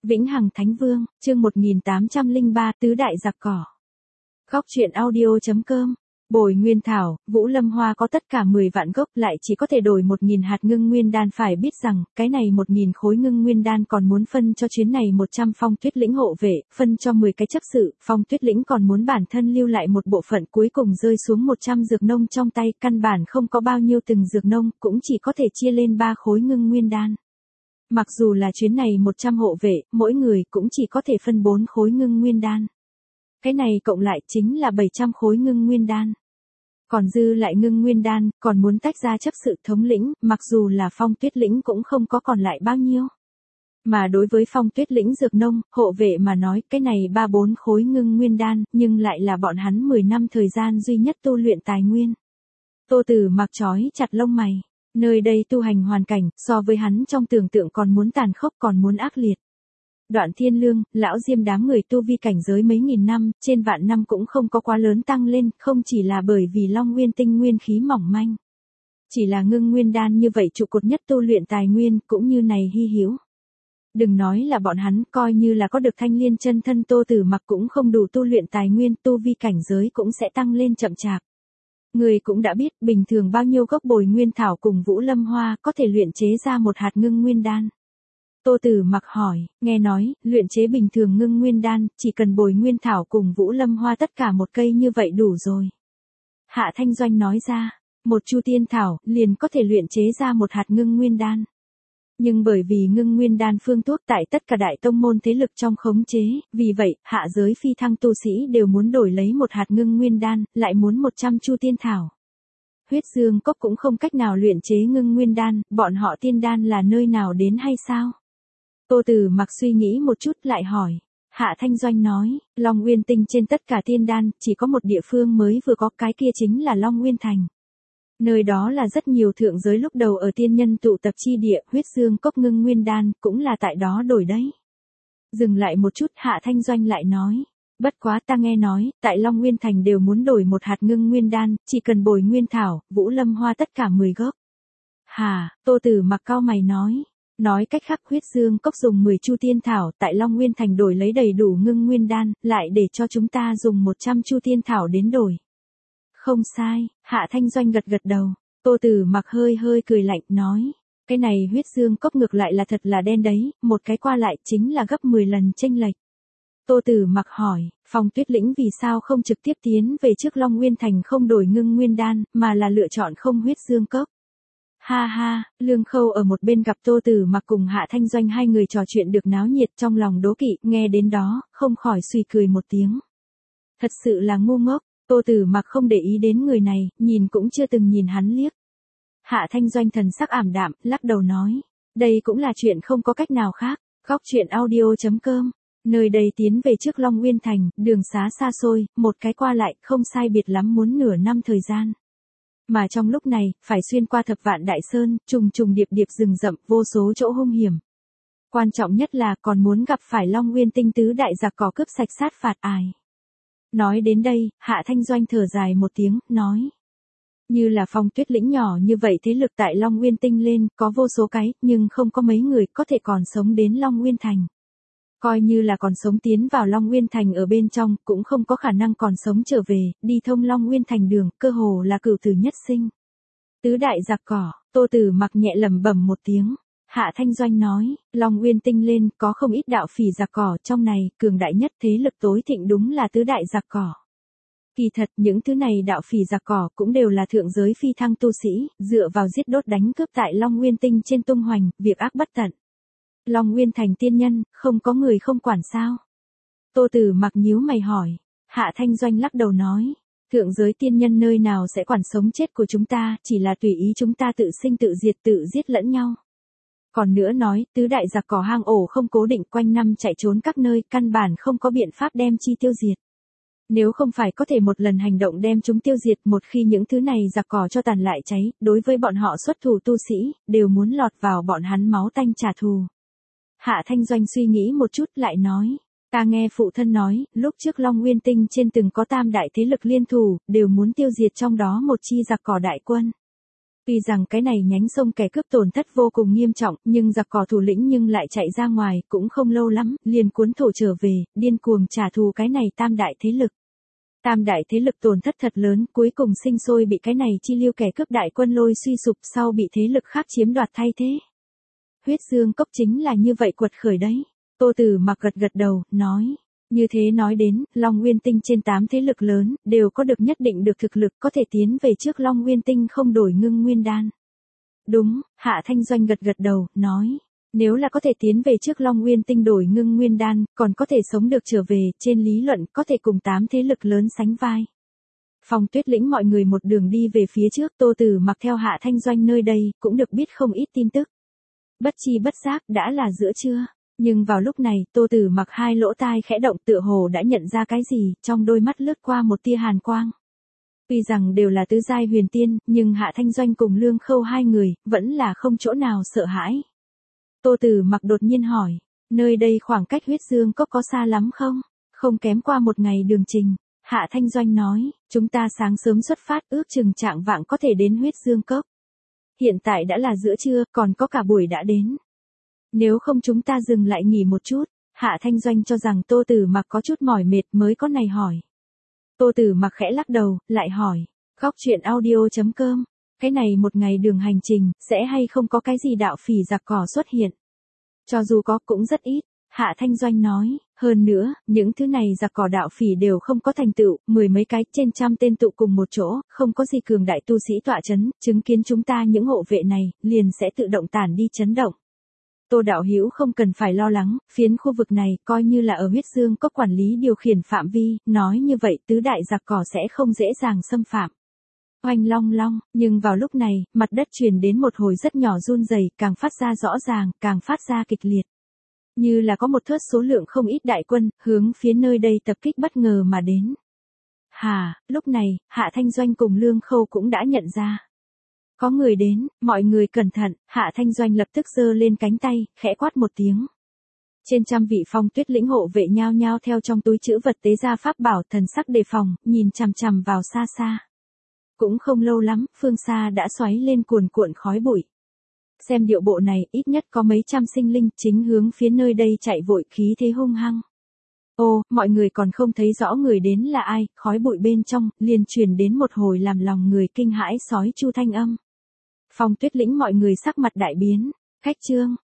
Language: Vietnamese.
Vĩnh Hằng Thánh Vương, chương 1803, Tứ Đại Giặc Cỏ. Góc truyện audio.com. Bồi nguyên thảo, Vũ Lâm Hoa có tất cả 10 vạn gốc lại chỉ có thể đổi 1.000 hạt ngưng nguyên đan, phải biết rằng, cái này 1.000 khối ngưng nguyên đan còn muốn phân cho chuyến này 100 Phong Tuyết Lĩnh hộ vệ, phân cho 10 cái chấp sự, Phong Tuyết Lĩnh còn muốn bản thân lưu lại một bộ phận, cuối cùng rơi xuống 100 dược nông trong tay, căn bản không có bao nhiêu từng dược nông, cũng chỉ có thể chia lên 3 khối ngưng nguyên đan. Mặc dù là chuyến này 100 hộ vệ, mỗi người cũng chỉ có thể phân 4 khối ngưng nguyên đan. Cái này cộng lại chính là 700 khối ngưng nguyên đan. Còn dư lại ngưng nguyên đan, còn muốn tách ra chấp sự thống lĩnh, mặc dù là Phong Tuyết Lĩnh cũng không có còn lại bao nhiêu. Mà đối với Phong Tuyết Lĩnh dược nông, hộ vệ mà nói, cái này 3-4 khối ngưng nguyên đan, nhưng lại là bọn hắn 10 năm thời gian duy nhất tu luyện tài nguyên. Tô Tử Mặc chói chặt lông mày. Nơi đây tu hành hoàn cảnh, so với hắn trong tưởng tượng còn muốn tàn khốc, còn muốn ác liệt. Đoạn Thiên Lương, Lão Diêm đám người tu vi cảnh giới mấy nghìn năm, trên vạn năm cũng không có quá lớn tăng lên, không chỉ là bởi vì Long Nguyên tinh nguyên khí mỏng manh. Chỉ là ngưng nguyên đan như vậy trụ cột nhất tu luyện tài nguyên, cũng như này hy hữu. Đừng nói là bọn hắn, coi như là có được Thanh Liên chân thân Tô Tử Mặc cũng không đủ tu luyện tài nguyên, tu vi cảnh giới cũng sẽ tăng lên chậm chạp. Người cũng đã biết, bình thường bao nhiêu gốc bồi nguyên thảo cùng Vũ Lâm Hoa có thể luyện chế ra một hạt ngưng nguyên đan. Tô Tử Mặc hỏi, nghe nói, luyện chế bình thường ngưng nguyên đan, chỉ cần bồi nguyên thảo cùng Vũ Lâm Hoa tất cả một cây như vậy đủ rồi. Hạ Thanh Doanh nói ra, một chu tiên thảo, liền có thể luyện chế ra một hạt ngưng nguyên đan. Nhưng bởi vì ngưng nguyên đan phương thuốc tại tất cả đại tông môn thế lực trong khống chế, vì vậy, hạ giới phi thăng tu sĩ đều muốn đổi lấy một hạt ngưng nguyên đan, lại muốn 100 chu tiên thảo. Huyết Dương Cốc cũng không cách nào luyện chế ngưng nguyên đan, bọn họ tiên đan là nơi nào đến hay sao? Tô Tử Mặc suy nghĩ một chút lại hỏi. Hạ Thanh Doanh nói, Long Nguyên tinh trên tất cả tiên đan, chỉ có một địa phương mới vừa có, cái kia chính là Long Nguyên Thành. Nơi đó là rất nhiều thượng giới lúc đầu ở tiên nhân tụ tập chi địa, Huyết Dương Cốc ngưng nguyên đan, cũng là tại đó đổi đấy. Dừng lại một chút, Hạ Thanh Doanh lại nói, bất quá ta nghe nói, tại Long Nguyên Thành đều muốn đổi một hạt ngưng nguyên đan, chỉ cần bồi nguyên thảo, Vũ Lâm Hoa tất cả 10 gốc. Hà, Tô Tử Mặc cau mày nói cách khác Huyết Dương Cốc dùng 10 chu tiên thảo, tại Long Nguyên Thành đổi lấy đầy đủ ngưng nguyên đan, lại để cho chúng ta dùng 100 chu tiên thảo đến đổi. Không sai, Hạ Thanh Doanh gật gật đầu. Tô Tử Mặc hơi cười lạnh, nói, cái này Huyết Dương Cốc ngược lại là thật là đen đấy, một cái qua lại chính là gấp 10 lần chênh lệch. Tô Tử Mặc hỏi, Phong Tuyết Lĩnh vì sao không trực tiếp tiến về trước Long Nguyên Thành không đổi ngưng nguyên đan, mà là lựa chọn không Huyết Dương Cốc? Ha ha, Lương Khâu ở một bên gặp Tô Tử Mặc cùng Hạ Thanh Doanh hai người trò chuyện được náo nhiệt, trong lòng đố kỵ, nghe đến đó, không khỏi suy cười một tiếng. Thật sự là ngu ngốc. Tô Tử Mặc không để ý đến người này, nhìn cũng chưa từng nhìn hắn liếc. Hạ Thanh Doanh thần sắc ảm đạm, lắc đầu nói, đây cũng là chuyện không có cách nào khác. Góc truyện audio.com. Nơi đây tiến về trước Long Nguyên Thành, đường xá xa xôi, một cái qua lại, không sai biệt lắm muốn nửa năm thời gian. Mà trong lúc này, phải xuyên qua thập vạn đại sơn, trùng điệp rừng rậm, vô số chỗ hung hiểm. Quan trọng nhất là còn muốn gặp phải Long Nguyên tinh tứ đại giặc cỏ cướp sạch sát phạt ải. Nói đến đây, Hạ Thanh Doanh thở dài một tiếng, nói. Như là Phong Tuyết Lĩnh nhỏ như vậy thế lực tại Long Nguyên tinh lên, có vô số cái, nhưng không có mấy người có thể còn sống đến Long Nguyên Thành. Coi như là còn sống tiến vào Long Nguyên Thành ở bên trong, cũng không có khả năng còn sống trở về, đi thông Long Nguyên Thành đường, cơ hồ là cửu tử nhất sinh. Tứ đại giặc cỏ, Tô Tử Mặc nhẹ lẩm bẩm một tiếng. Hạ Thanh Doanh nói, Long Nguyên tinh lên, có không ít đạo phỉ giặc cỏ, trong này, cường đại nhất thế lực tối thịnh đúng là tứ đại giặc cỏ. Kỳ thật, những thứ này đạo phỉ giặc cỏ cũng đều là thượng giới phi thăng tu sĩ, dựa vào giết đốt đánh cướp tại Long Nguyên tinh trên tung hoành, việc ác bất tận. Long Nguyên Thành tiên nhân, không có người không quản sao? Tô Tử Mặc nhíu mày hỏi. Hạ Thanh Doanh lắc đầu nói, thượng giới tiên nhân nơi nào sẽ quản sống chết của chúng ta, chỉ là tùy ý chúng ta tự sinh tự diệt tự giết lẫn nhau. Còn nữa nói, tứ đại giặc cỏ hang ổ không cố định quanh năm chạy trốn các nơi, căn bản không có biện pháp đem chi tiêu diệt. Nếu không phải có thể một lần hành động đem chúng tiêu diệt, một khi những thứ này giặc cỏ cho tàn lại cháy, đối với bọn họ xuất thủ tu sĩ, đều muốn lọt vào bọn hắn máu tanh trả thù. Hạ Thanh Doanh suy nghĩ một chút lại nói, ta nghe phụ thân nói, lúc trước Long Nguyên tinh trên từng có tam đại thế lực liên thủ, đều muốn tiêu diệt trong đó một chi giặc cỏ đại quân. Tuy rằng cái này nhánh sông kẻ cướp tổn thất vô cùng nghiêm trọng, nhưng giặc cỏ thủ lĩnh nhưng lại chạy ra ngoài, cũng không lâu lắm, liền cuốn thổ trở về, điên cuồng trả thù cái này tam đại thế lực. Tam đại thế lực tổn thất thật lớn, cuối cùng sinh sôi bị cái này chi lưu kẻ cướp đại quân lôi suy sụp, sau bị thế lực khác chiếm đoạt thay thế. Huyết Dương Cốc chính là như vậy quật khởi đấy. Tô Tử Mặc gật gật đầu, nói. Như thế nói đến, Long Nguyên Tinh trên 8 thế lực lớn, đều có được nhất định được thực lực có thể tiến về trước Long Nguyên Tinh không đổi ngưng nguyên đan. Đúng, Hạ Thanh Doanh gật gật đầu, nói. Nếu là có thể tiến về trước Long Nguyên Tinh đổi ngưng nguyên đan, còn có thể sống được trở về, trên lý luận có thể cùng 8 thế lực lớn sánh vai. Phong Tuyết Lĩnh mọi người một đường đi về phía trước, Tô Tử Mặc theo Hạ Thanh Doanh nơi đây, cũng được biết không ít tin tức. Bất chi bất giác đã là giữa trưa. Nhưng vào lúc này, Tô Tử Mặc hai lỗ tai khẽ động, tựa hồ đã nhận ra cái gì, trong đôi mắt lướt qua một tia hàn quang. Tuy rằng đều là tứ giai huyền tiên, nhưng Hạ Thanh Doanh cùng Lương Khâu hai người, vẫn là không chỗ nào sợ hãi. Tô Tử Mặc đột nhiên hỏi, nơi đây khoảng cách Huyết Dương Cốc có xa lắm không? Không kém qua một ngày đường trình. Hạ Thanh Doanh nói, chúng ta sáng sớm xuất phát, ước chừng chạng vạng có thể đến Huyết Dương Cốc. Hiện tại đã là giữa trưa, còn có cả buổi đã đến. Nếu không chúng ta dừng lại nghỉ một chút. Hạ Thanh Doanh cho rằng Tô Tử Mặc có chút mỏi mệt mới có này hỏi. Tô Tử Mặc khẽ lắc đầu, lại hỏi. Góc chuyện audio.com. Cái này một ngày đường hành trình, sẽ hay không có cái gì đạo phỉ giặc cỏ xuất hiện? Cho dù có cũng rất ít. Hạ Thanh Doanh nói. Hơn nữa, những thứ này giặc cỏ đạo phỉ đều không có thành tựu, 10 mấy cái trên trăm tên tụ cùng một chỗ, không có gì cường đại tu sĩ tọa chấn, chứng kiến chúng ta những hộ vệ này, liền sẽ tự động tản đi chấn động. Tô đạo hữu không cần phải lo lắng, phiến khu vực này coi như là ở Huyết Dương Cốc quản lý điều khiển phạm vi, nói như vậy tứ đại giặc cỏ sẽ không dễ dàng xâm phạm. Oanh long long, nhưng vào lúc này, mặt đất truyền đến một hồi rất nhỏ run rẩy, càng phát ra rõ ràng, càng phát ra kịch liệt. Như là có một thớt số lượng không ít đại quân, hướng phía nơi đây tập kích bất ngờ mà đến. Lúc này, Hạ Thanh Doanh cùng Lương Khâu cũng đã nhận ra. Có người đến, mọi người cẩn thận, Hạ Thanh Doanh lập tức giơ lên cánh tay, khẽ quát một tiếng. Trên trăm vị Phong Tuyết Lĩnh hộ vệ nhao nhao theo trong túi trữ vật tế ra pháp bảo, thần sắc đề phòng, nhìn chằm chằm vào xa xa. Cũng không lâu lắm, phương xa đã xoáy lên cuồn cuộn khói bụi. Xem điệu bộ này, ít nhất có mấy trăm sinh linh chính hướng phía nơi đây chạy vội, khí thế hung hăng. Ô, mọi người còn không thấy rõ người đến là ai, khói bụi bên trong, liền truyền đến một hồi làm lòng người kinh hãi sói chu thanh âm. Phong Tuyết Lĩnh mọi người sắc mặt đại biến, cách chương.